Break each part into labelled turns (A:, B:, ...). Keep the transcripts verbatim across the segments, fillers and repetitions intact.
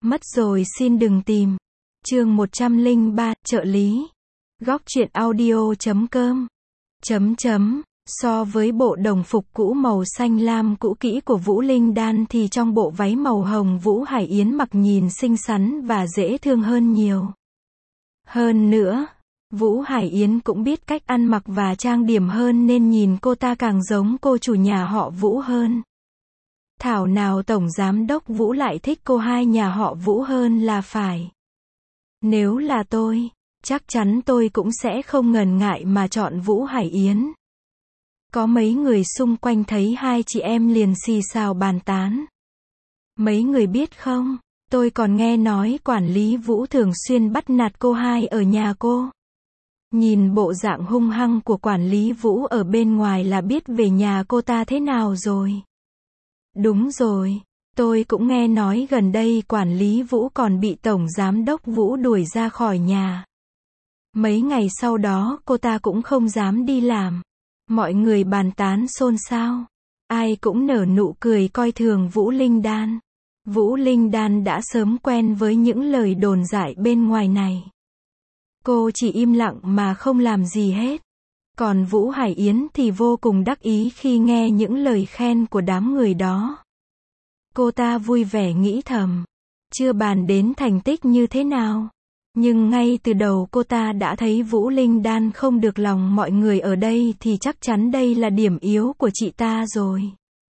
A: Mất rồi xin đừng tìm. Chương một trăm lẻ ba, trợ lý. Góc truyện audio chấm com. Chấm chấm. So với bộ đồng phục cũ màu xanh lam cũ kỹ của Vũ Linh Đan thì trong bộ váy màu hồng Vũ Hải Yến mặc nhìn xinh xắn và dễ thương hơn nhiều. Hơn nữa, Vũ Hải Yến cũng biết cách ăn mặc và trang điểm hơn nên nhìn cô ta càng giống cô chủ nhà họ Vũ hơn. Thảo nào Tổng Giám đốc Vũ lại thích cô hai nhà họ Vũ hơn là phải. Nếu là tôi, chắc chắn tôi cũng sẽ không ngần ngại mà chọn Vũ Hải Yến. Có mấy người xung quanh thấy hai chị em liền xì xào bàn tán. Mấy người biết không, tôi còn nghe nói quản lý Vũ thường xuyên bắt nạt cô hai ở nhà cô. Nhìn bộ dạng hung hăng của quản lý Vũ ở bên ngoài là biết về nhà cô ta thế nào rồi. Đúng rồi, tôi cũng nghe nói gần đây quản lý Vũ còn bị Tổng Giám đốc Vũ đuổi ra khỏi nhà. Mấy ngày sau đó cô ta cũng không dám đi làm. Mọi người bàn tán xôn xao. Ai cũng nở nụ cười coi thường Vũ Linh Đan. Vũ Linh Đan đã sớm quen với những lời đồn dại bên ngoài này. Cô chỉ im lặng mà không làm gì hết. Còn Vũ Hải Yến thì vô cùng đắc ý khi nghe những lời khen của đám người đó. Cô ta vui vẻ nghĩ thầm. Chưa bàn đến thành tích như thế nào. Nhưng ngay từ đầu cô ta đã thấy Vũ Linh Đan không được lòng mọi người ở đây thì chắc chắn đây là điểm yếu của chị ta rồi.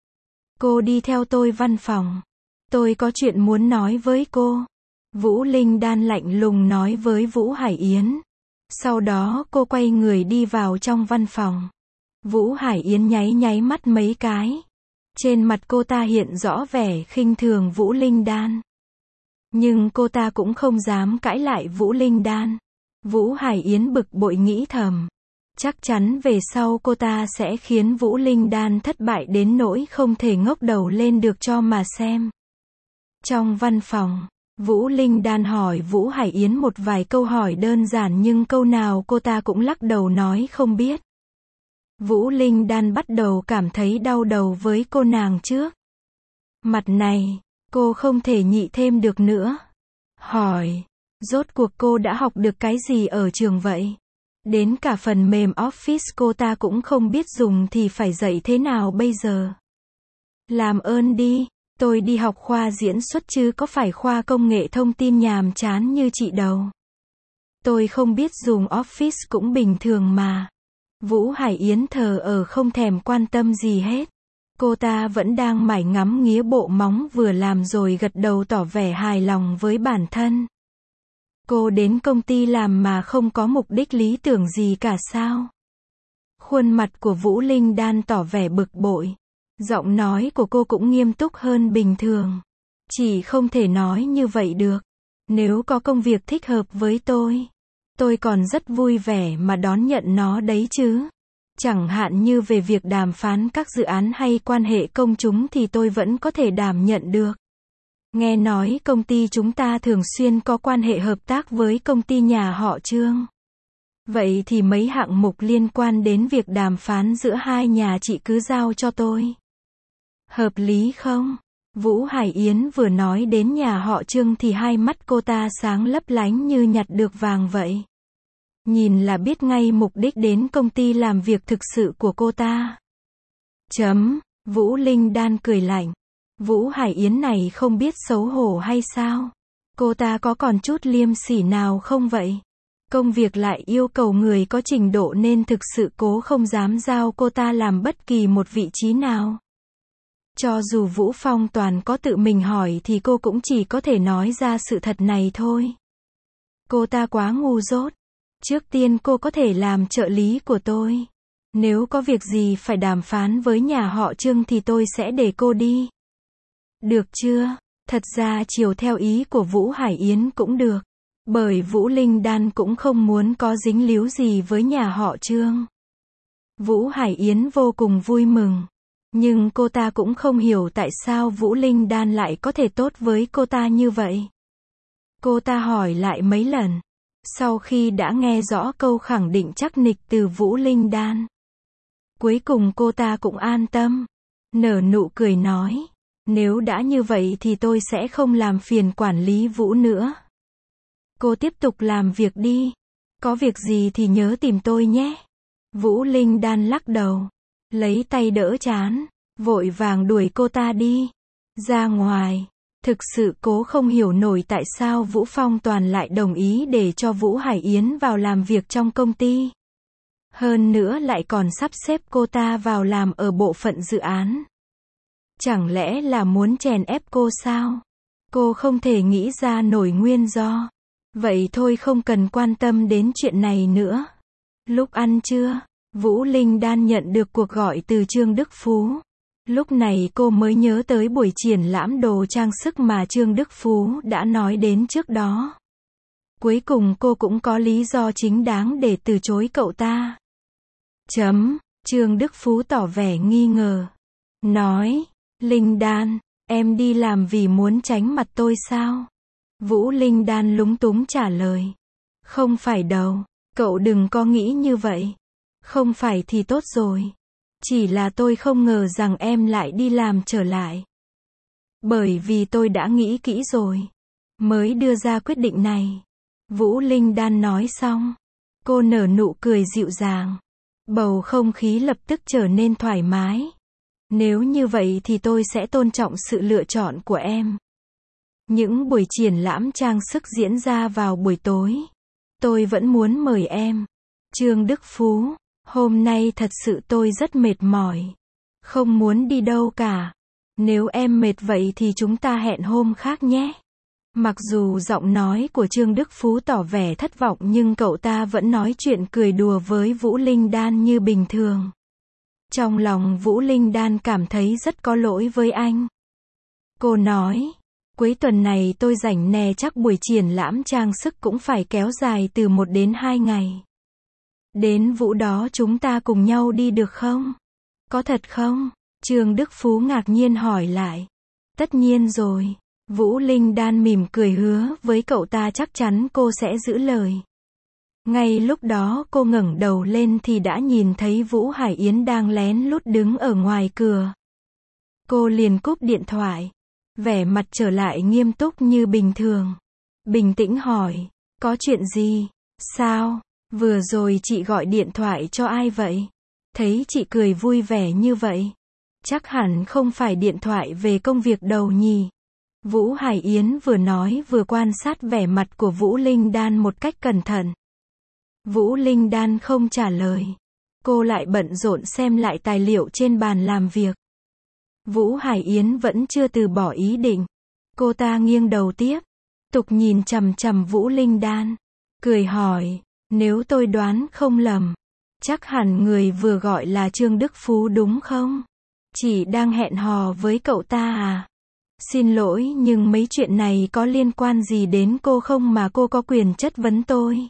A: Cô đi theo tôi văn phòng. Tôi có chuyện muốn nói với cô. Vũ Linh Đan lạnh lùng nói với Vũ Hải Yến. Sau đó cô quay người đi vào trong văn phòng. Vũ Hải Yến nháy nháy mắt mấy cái. Trên mặt cô ta hiện rõ vẻ khinh thường Vũ Linh Đan. Nhưng cô ta cũng không dám cãi lại Vũ Linh Đan. Vũ Hải Yến bực bội nghĩ thầm. Chắc chắn về sau cô ta sẽ khiến Vũ Linh Đan thất bại đến nỗi không thể ngóc đầu lên được cho mà xem. Trong văn phòng, Vũ Linh Đan hỏi Vũ Hải Yến một vài câu hỏi đơn giản nhưng câu nào cô ta cũng lắc đầu nói không biết. Vũ Linh Đan bắt đầu cảm thấy đau đầu với cô nàng trước. Mặt này, cô không thể nhịn thêm được nữa. Hỏi, rốt cuộc cô đã học được cái gì ở trường vậy? Đến cả phần mềm Office cô ta cũng không biết dùng thì phải dạy thế nào bây giờ? Làm ơn đi, tôi đi học khoa diễn xuất chứ có phải khoa công nghệ thông tin nhàm chán như chị đâu. Tôi không biết dùng Office cũng bình thường mà. Vũ Hải Yến thờ ở không thèm quan tâm gì hết. Cô ta vẫn đang mải ngắm nghía bộ móng vừa làm rồi gật đầu tỏ vẻ hài lòng với bản thân. Cô đến công ty làm mà không có mục đích lý tưởng gì cả sao? Khuôn mặt của Vũ Linh Đan tỏ vẻ bực bội. Giọng nói của cô cũng nghiêm túc hơn bình thường. Chỉ không thể nói như vậy được. Nếu có công việc thích hợp với tôi, tôi còn rất vui vẻ mà đón nhận nó đấy chứ. Chẳng hạn như về việc đàm phán các dự án hay quan hệ công chúng thì tôi vẫn có thể đảm nhận được. Nghe nói công ty chúng ta thường xuyên có quan hệ hợp tác với công ty nhà họ Trương. Vậy thì mấy hạng mục liên quan đến việc đàm phán giữa hai nhà chị cứ giao cho tôi. Hợp lý không? Vũ Hải Yến vừa nói đến nhà họ Trương thì hai mắt cô ta sáng lấp lánh như nhặt được vàng vậy. Nhìn là biết ngay mục đích đến công ty làm việc thực sự của cô ta. Chấm, Vũ Linh Đan cười lạnh. Vũ Hải Yến này không biết xấu hổ hay sao? Cô ta có còn chút liêm sỉ nào không vậy? Công việc lại yêu cầu người có trình độ nên thực sự cố không dám giao cô ta làm bất kỳ một vị trí nào. Cho dù Vũ Phong Toàn có tự mình hỏi thì cô cũng chỉ có thể nói ra sự thật này thôi. Cô ta quá ngu dốt. Trước tiên cô có thể làm trợ lý của tôi. Nếu có việc gì phải đàm phán với nhà họ Trương thì tôi sẽ để cô đi. Được chưa? Thật ra chiều theo ý của Vũ Hải Yến cũng được. Bởi Vũ Linh Đan cũng không muốn có dính líu gì với nhà họ Trương. Vũ Hải Yến vô cùng vui mừng. Nhưng cô ta cũng không hiểu tại sao Vũ Linh Đan lại có thể tốt với cô ta như vậy. Cô ta hỏi lại mấy lần. Sau khi đã nghe rõ câu khẳng định chắc nịch từ Vũ Linh Đan, cuối cùng cô ta cũng an tâm. Nở nụ cười nói. Nếu đã như vậy thì tôi sẽ không làm phiền quản lý Vũ nữa. Cô tiếp tục làm việc đi. Có việc gì thì nhớ tìm tôi nhé. Vũ Linh Đan lắc đầu, lấy tay đỡ trán, vội vàng đuổi cô ta đi ra ngoài. Thực sự cố không hiểu nổi tại sao Vũ Phong Toàn lại đồng ý để cho Vũ Hải Yến vào làm việc trong công ty. Hơn nữa lại còn sắp xếp cô ta vào làm ở bộ phận dự án. Chẳng lẽ là muốn chèn ép cô sao? Cô không thể nghĩ ra nổi nguyên do. Vậy thôi không cần quan tâm đến chuyện này nữa. Lúc ăn trưa, Vũ Linh Đan nhận được cuộc gọi từ Trương Đức Phú. Lúc này cô mới nhớ tới buổi triển lãm đồ trang sức mà Trương Đức Phú đã nói đến trước đó. Cuối cùng cô cũng có lý do chính đáng để từ chối cậu ta. Chấm, Trương Đức Phú tỏ vẻ nghi ngờ. Nói, Linh Đan, em đi làm vì muốn tránh mặt tôi sao? Vũ Linh Đan lúng túng trả lời. Không phải đâu, cậu đừng có nghĩ như vậy. Không phải thì tốt rồi. Chỉ là tôi không ngờ rằng em lại đi làm trở lại. Bởi vì tôi đã nghĩ kỹ rồi, mới đưa ra quyết định này. Vũ Linh Đan nói xong, cô nở nụ cười dịu dàng. Bầu không khí lập tức trở nên thoải mái. Nếu như vậy thì tôi sẽ tôn trọng sự lựa chọn của em. Những buổi triển lãm trang sức diễn ra vào buổi tối. Tôi vẫn muốn mời em. Trương Đức Phú, hôm nay thật sự tôi rất mệt mỏi. Không muốn đi đâu cả. Nếu em mệt vậy thì chúng ta hẹn hôm khác nhé. Mặc dù giọng nói của Trương Đức Phú tỏ vẻ thất vọng nhưng cậu ta vẫn nói chuyện cười đùa với Vũ Linh Đan như bình thường. Trong lòng Vũ Linh Đan cảm thấy rất có lỗi với anh. Cô nói, cuối tuần này tôi rảnh nè, chắc buổi triển lãm trang sức cũng phải kéo dài từ một đến hai ngày. Đến Vũ đó chúng ta cùng nhau đi được không? Có thật không? Trương Đức Phú ngạc nhiên hỏi lại. Tất nhiên rồi. Vũ Linh Đan mỉm cười hứa với cậu ta chắc chắn cô sẽ giữ lời. Ngay lúc đó cô ngẩng đầu lên thì đã nhìn thấy Vũ Hải Yến đang lén lút đứng ở ngoài cửa. Cô liền cúp điện thoại, vẻ mặt trở lại nghiêm túc như bình thường. Bình tĩnh hỏi, có chuyện gì? Sao? Vừa rồi chị gọi điện thoại cho ai vậy? Thấy chị cười vui vẻ như vậy. Chắc hẳn không phải điện thoại về công việc đâu nhỉ? Vũ Hải Yến vừa nói vừa quan sát vẻ mặt của Vũ Linh Đan một cách cẩn thận. Vũ Linh Đan không trả lời. Cô lại bận rộn xem lại tài liệu trên bàn làm việc. Vũ Hải Yến vẫn chưa từ bỏ ý định. Cô ta nghiêng đầu tiếp, tục nhìn chằm chằm Vũ Linh Đan, cười hỏi, nếu tôi đoán không lầm, chắc hẳn người vừa gọi là Trương Đức Phú đúng không? Chị đang hẹn hò với cậu ta à? Xin lỗi nhưng mấy chuyện này có liên quan gì đến cô không mà cô có quyền chất vấn tôi?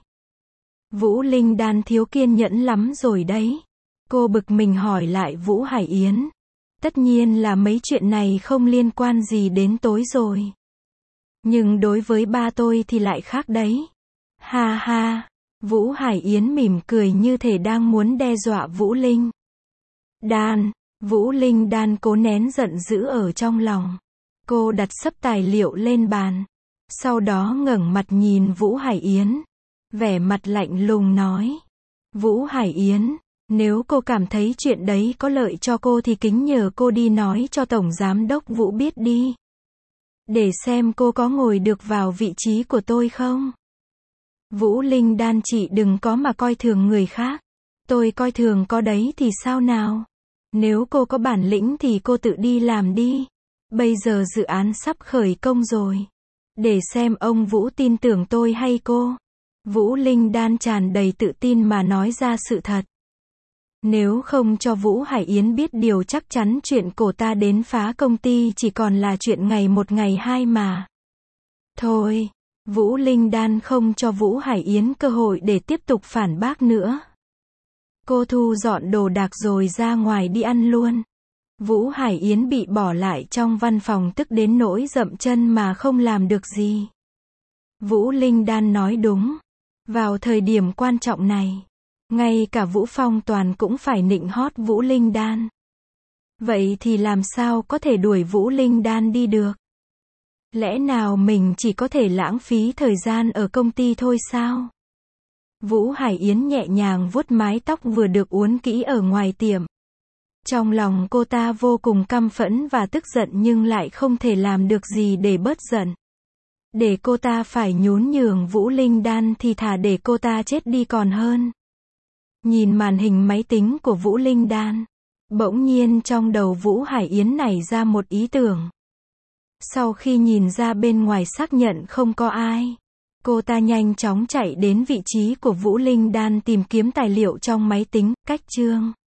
A: Vũ Linh Đan thiếu kiên nhẫn lắm rồi đấy. Cô bực mình hỏi lại Vũ Hải Yến. Tất nhiên là mấy chuyện này không liên quan gì đến tôi rồi. Nhưng đối với ba tôi thì lại khác đấy. Ha ha. Vũ Hải Yến mỉm cười như thể đang muốn đe dọa Vũ Linh Đan. Vũ Linh Đan cố nén giận dữ ở trong lòng. Cô đặt sấp tài liệu lên bàn. Sau đó ngẩng mặt nhìn Vũ Hải Yến. Vẻ mặt lạnh lùng nói. Vũ Hải Yến, nếu cô cảm thấy chuyện đấy có lợi cho cô thì kính nhờ cô đi nói cho Tổng Giám đốc Vũ biết đi. Để xem cô có ngồi được vào vị trí của tôi không? Vũ Linh Đan, chị đừng có mà coi thường người khác. Tôi coi thường có đấy thì sao nào? Nếu cô có bản lĩnh thì cô tự đi làm đi. Bây giờ dự án sắp khởi công rồi. Để xem ông Vũ tin tưởng tôi hay cô. Vũ Linh Đan tràn đầy tự tin mà nói ra sự thật. Nếu không cho Vũ Hải Yến biết điều chắc chắn chuyện cô ta đến phá công ty chỉ còn là chuyện ngày một ngày hai mà. Thôi, Vũ Linh Đan không cho Vũ Hải Yến cơ hội để tiếp tục phản bác nữa. Cô thu dọn đồ đạc rồi ra ngoài đi ăn luôn. Vũ Hải Yến bị bỏ lại trong văn phòng tức đến nỗi dậm chân mà không làm được gì. Vũ Linh Đan nói đúng. Vào thời điểm quan trọng này, ngay cả Vũ Phong Toàn cũng phải nịnh hót Vũ Linh Đan. Vậy thì làm sao có thể đuổi Vũ Linh Đan đi được? Lẽ nào mình chỉ có thể lãng phí thời gian ở công ty thôi sao? Vũ Hải Yến nhẹ nhàng vuốt mái tóc vừa được uốn kỹ ở ngoài tiệm. Trong lòng cô ta vô cùng căm phẫn và tức giận nhưng lại không thể làm được gì để bớt giận. Để cô ta phải nhún nhường Vũ Linh Đan thì thà để cô ta chết đi còn hơn. Nhìn màn hình máy tính của Vũ Linh Đan, bỗng nhiên trong đầu Vũ Hải Yến nảy ra một ý tưởng. Sau khi nhìn ra bên ngoài xác nhận không có ai, cô ta nhanh chóng chạy đến vị trí của Vũ Linh Đan tìm kiếm tài liệu trong máy tính, cách chương.